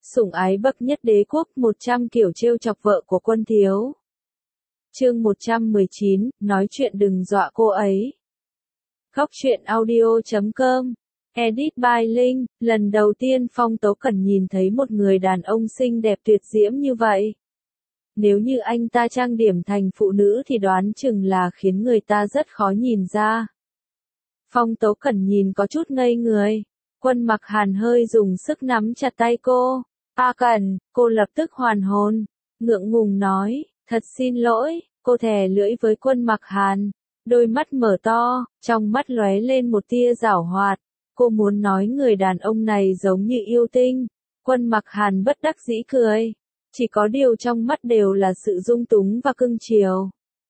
Sủng ái bậc nhất đế quốc, 100 kiểu trêu chọc vợ của Quân thiếu. Chương 119, nói chuyện đừng dọa cô ấy. Góc truyện audio.com. Edit by Linh. Lần đầu tiên Phong Tố Cẩn nhìn thấy một người đàn ông xinh đẹp tuyệt diễm như vậy. Nếu như anh ta trang điểm thành phụ nữ thì đoán chừng là khiến người ta rất khó nhìn ra. Phong Tố Cẩn nhìn có chút ngây người. Quân Mặc Hàn hơi dùng sức nắm chặt tay cô. A Cẩn, cô lập tức hoàn hồn. Ngượng ngùng nói, thật xin lỗi, cô thè lưỡi với Quân Mặc Hàn. Đôi mắt mở to, trong mắt lóe lên một tia giảo hoạt. Cô muốn nói người đàn ông này giống như yêu tinh. Quân Mặc Hàn bất đắc dĩ cười. Chỉ có điều trong mắt đều là sự dung túng và cưng chiều.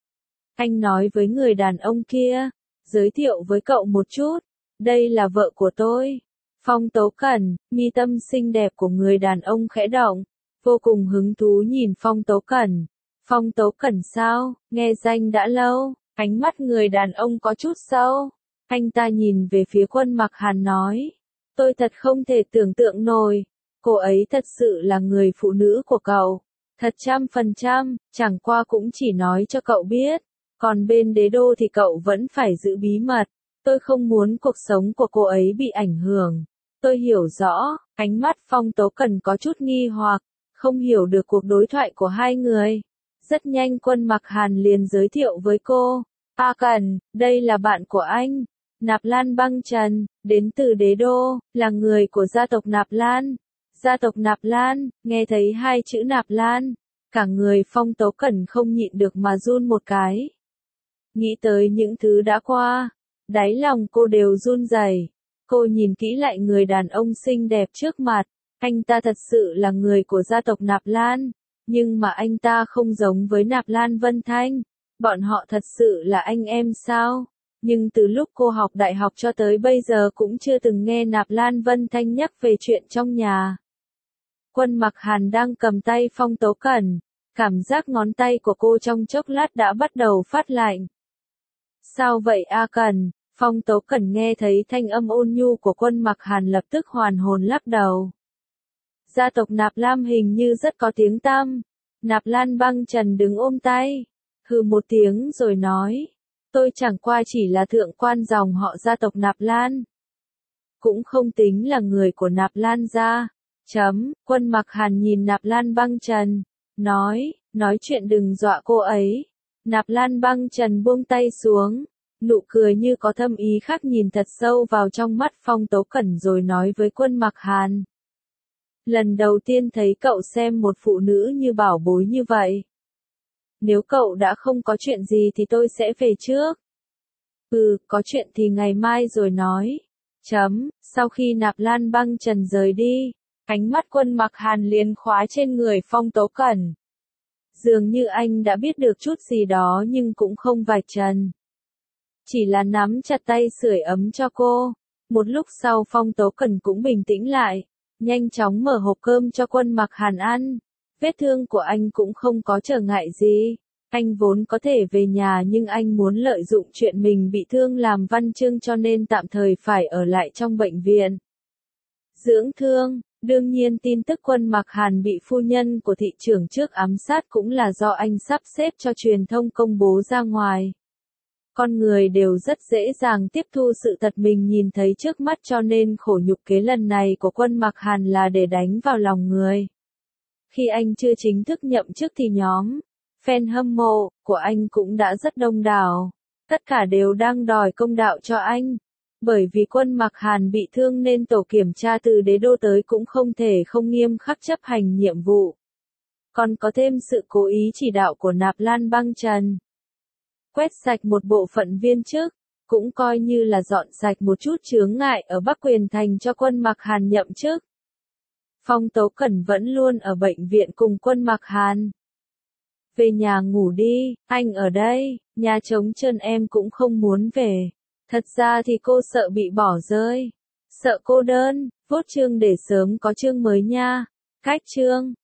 Anh nói với người đàn ông kia, giới thiệu với cậu một chút, đây là vợ của tôi. Phong Tố Cẩn, mi tâm xinh đẹp của người đàn ông khẽ động, vô cùng hứng thú nhìn Phong Tố Cẩn. Phong Tố Cẩn sao, nghe danh đã lâu, ánh mắt người đàn ông có chút sâu. Anh ta nhìn về phía Quân Mặc Hàn nói, tôi thật không thể tưởng tượng nổi, cô ấy thật sự là người phụ nữ của cậu. Thật 100%, chẳng qua cũng chỉ nói cho cậu biết, còn bên đế đô thì cậu vẫn phải giữ bí mật. Tôi không muốn cuộc sống của cô ấy bị ảnh hưởng. Tôi hiểu rõ, ánh mắt Phong Tố Cẩn có chút nghi hoặc, không hiểu được cuộc đối thoại của hai người. Rất nhanh Quân Mặc Hàn liền giới thiệu với cô, A Cẩn, đây là bạn của anh, Nạp Lan Băng Trần, đến từ đế đô, là người của gia tộc Nạp Lan. Gia tộc Nạp Lan, nghe thấy hai chữ Nạp Lan, cả người Phong Tố Cẩn không nhịn được mà run một cái. Nghĩ tới những thứ đã qua, đáy lòng cô đều run rẩy. Cô nhìn kỹ lại người đàn ông xinh đẹp trước mặt, anh ta thật sự là người của gia tộc Nạp Lan, nhưng mà anh ta không giống với Nạp Lan Vân Thanh, bọn họ thật sự là anh em sao? Nhưng từ lúc cô học đại học cho tới bây giờ cũng chưa từng nghe Nạp Lan Vân Thanh nhắc về chuyện trong nhà. Quân Mặc Hàn đang cầm tay Phong Tố Cẩn, cảm giác ngón tay của cô trong chốc lát đã bắt đầu phát lạnh. Sao vậy A Cẩn? Phong Tố Cẩn nghe thấy thanh âm ôn nhu của Quân Mặc Hàn lập tức hoàn hồn lắc đầu. Gia tộc Nạp Lam hình như rất có tiếng tăm. Nạp Lan Băng Trần đứng ôm tay, hừ một tiếng rồi nói, tôi chẳng qua chỉ là thượng quan dòng họ gia tộc Nạp Lan. Cũng không tính là người của Nạp Lan gia. Quân Mặc Hàn nhìn Nạp Lan Băng Trần, nói chuyện đừng dọa cô ấy. Nạp Lan Băng Trần buông tay xuống, nụ cười như có thâm ý khác nhìn thật sâu vào trong mắt Phong Tố Cẩn rồi nói với Quân Mặc Hàn. Lần đầu tiên thấy cậu xem một phụ nữ như bảo bối như vậy. Nếu cậu đã không có chuyện gì thì tôi sẽ về trước. Có chuyện thì ngày mai rồi nói. Sau khi Nạp Lan Băng Trần rời đi, ánh mắt Quân Mặc Hàn liền khóa trên người Phong Tố Cẩn. Dường như anh đã biết được chút gì đó nhưng cũng không vạch trần. Chỉ là nắm chặt tay sưởi ấm cho cô. Một lúc sau Phong Tố Cẩn cũng bình tĩnh lại, nhanh chóng mở hộp cơm cho Quân Mặc Hàn ăn. Vết thương của anh cũng không có trở ngại gì. Anh vốn có thể về nhà nhưng anh muốn lợi dụng chuyện mình bị thương làm văn chương cho nên tạm thời phải ở lại trong bệnh viện. Dưỡng thương, đương nhiên tin tức Quân Mặc Hàn bị phu nhân của thị trưởng trước ám sát cũng là do anh sắp xếp cho truyền thông công bố ra ngoài. Con người đều rất dễ dàng tiếp thu sự thật mình nhìn thấy trước mắt cho nên khổ nhục kế lần này của Quân Mặc Hàn là để đánh vào lòng người. Khi anh chưa chính thức nhậm chức thì nhóm fan hâm mộ của anh cũng đã rất đông đảo. Tất cả đều đang đòi công đạo cho anh. Bởi vì Quân Mặc Hàn bị thương nên tổ kiểm tra từ đế đô tới cũng không thể không nghiêm khắc chấp hành nhiệm vụ. Còn có thêm sự cố ý chỉ đạo của Nạp Lan Băng Trần. Quét sạch một bộ phận viên chức, cũng coi như là dọn sạch một chút chướng ngại ở Bắc Quyền Thành cho Quân Mặc Hàn nhậm chức. Phong Tố Cẩn vẫn luôn ở bệnh viện cùng Quân Mặc Hàn. Về nhà ngủ đi, anh ở đây, nhà trống trơn em cũng không muốn về. Thật ra thì cô sợ bị bỏ rơi, sợ cô đơn, vote chương để sớm có chương mới nha. Cách chương